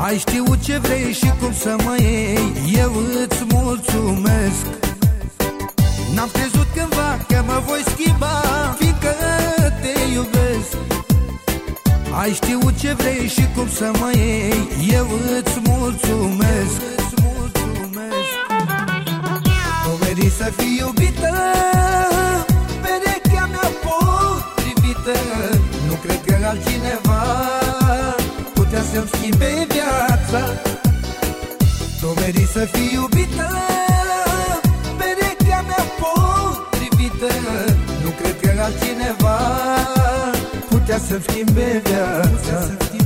Ai știut ce vrei și cum să mă iei, eu îți mulțumesc. N-am crezut cândva că mă voi schimba, fiindcă te iubesc. Ai știut ce vrei și cum să mă iei, eu îți mulțumesc. Nu meriți să fii iubită, perechea mea potrivită. Nu cred că altcineva putea să-mi schimbe viața. Nu meriți să fii iubită, perechea mea potrivită. Nu cred că altcineva putea să-mi schimbe viața.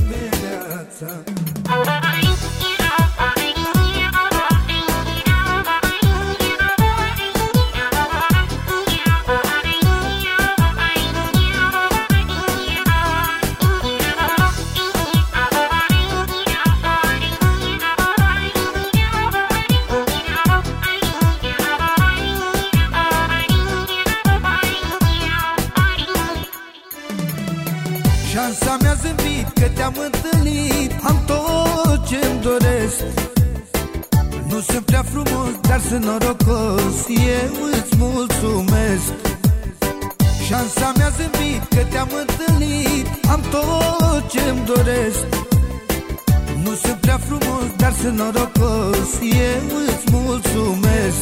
Șansa mi-a zâmbit că te-am întâlnit, am tot ce-mi doresc. Nu sunt prea frumos, dar sunt norocos, eu îți mulțumesc. Șansa mi-a zâmbit că te-am întâlnit, am tot ce-mi doresc. Nu sunt prea frumos, dar sunt norocos, eu îți mulțumesc.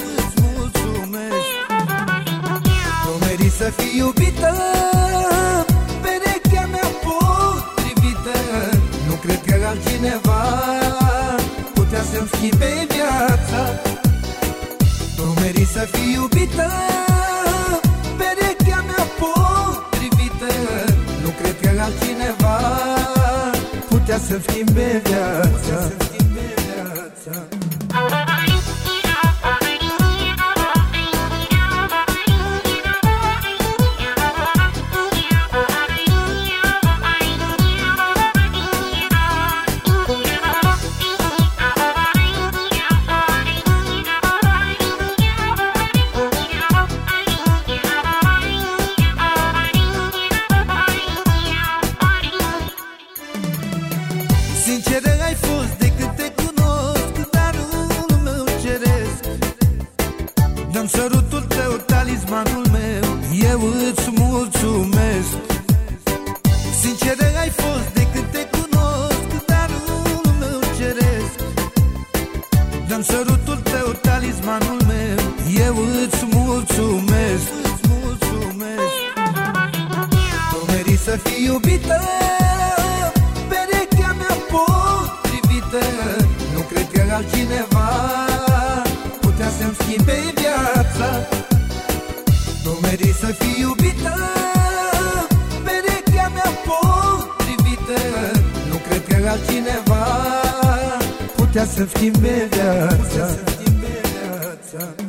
Nu meriți să fii iubită, perechea mea potrivită. Nu cred că altcineva putea să-mi schimbe viața. Nu meriți să fii iubită, perechea mea potrivită. Nu cred că altcineva putea să-mi schimbe viața. Sinceră ai fost de când te cunosc, darul meu ceresc. Dă-mi sărutul tău, talismanul meu, eu îți mulțumesc. Sinceră ai fost de când te cunosc, darul meu ceresc. Dă-mi sărutul tău, talismanul meu, eu îți mulțumesc. Nu meriți să fii iubită, perechea mea potrivită. Nu cred că altcineva putea să-mi schimbe viața. Nu meriți să fii iubită, perechea mea potrivită. Nu cred că altcineva putea să-mi schimbe viața.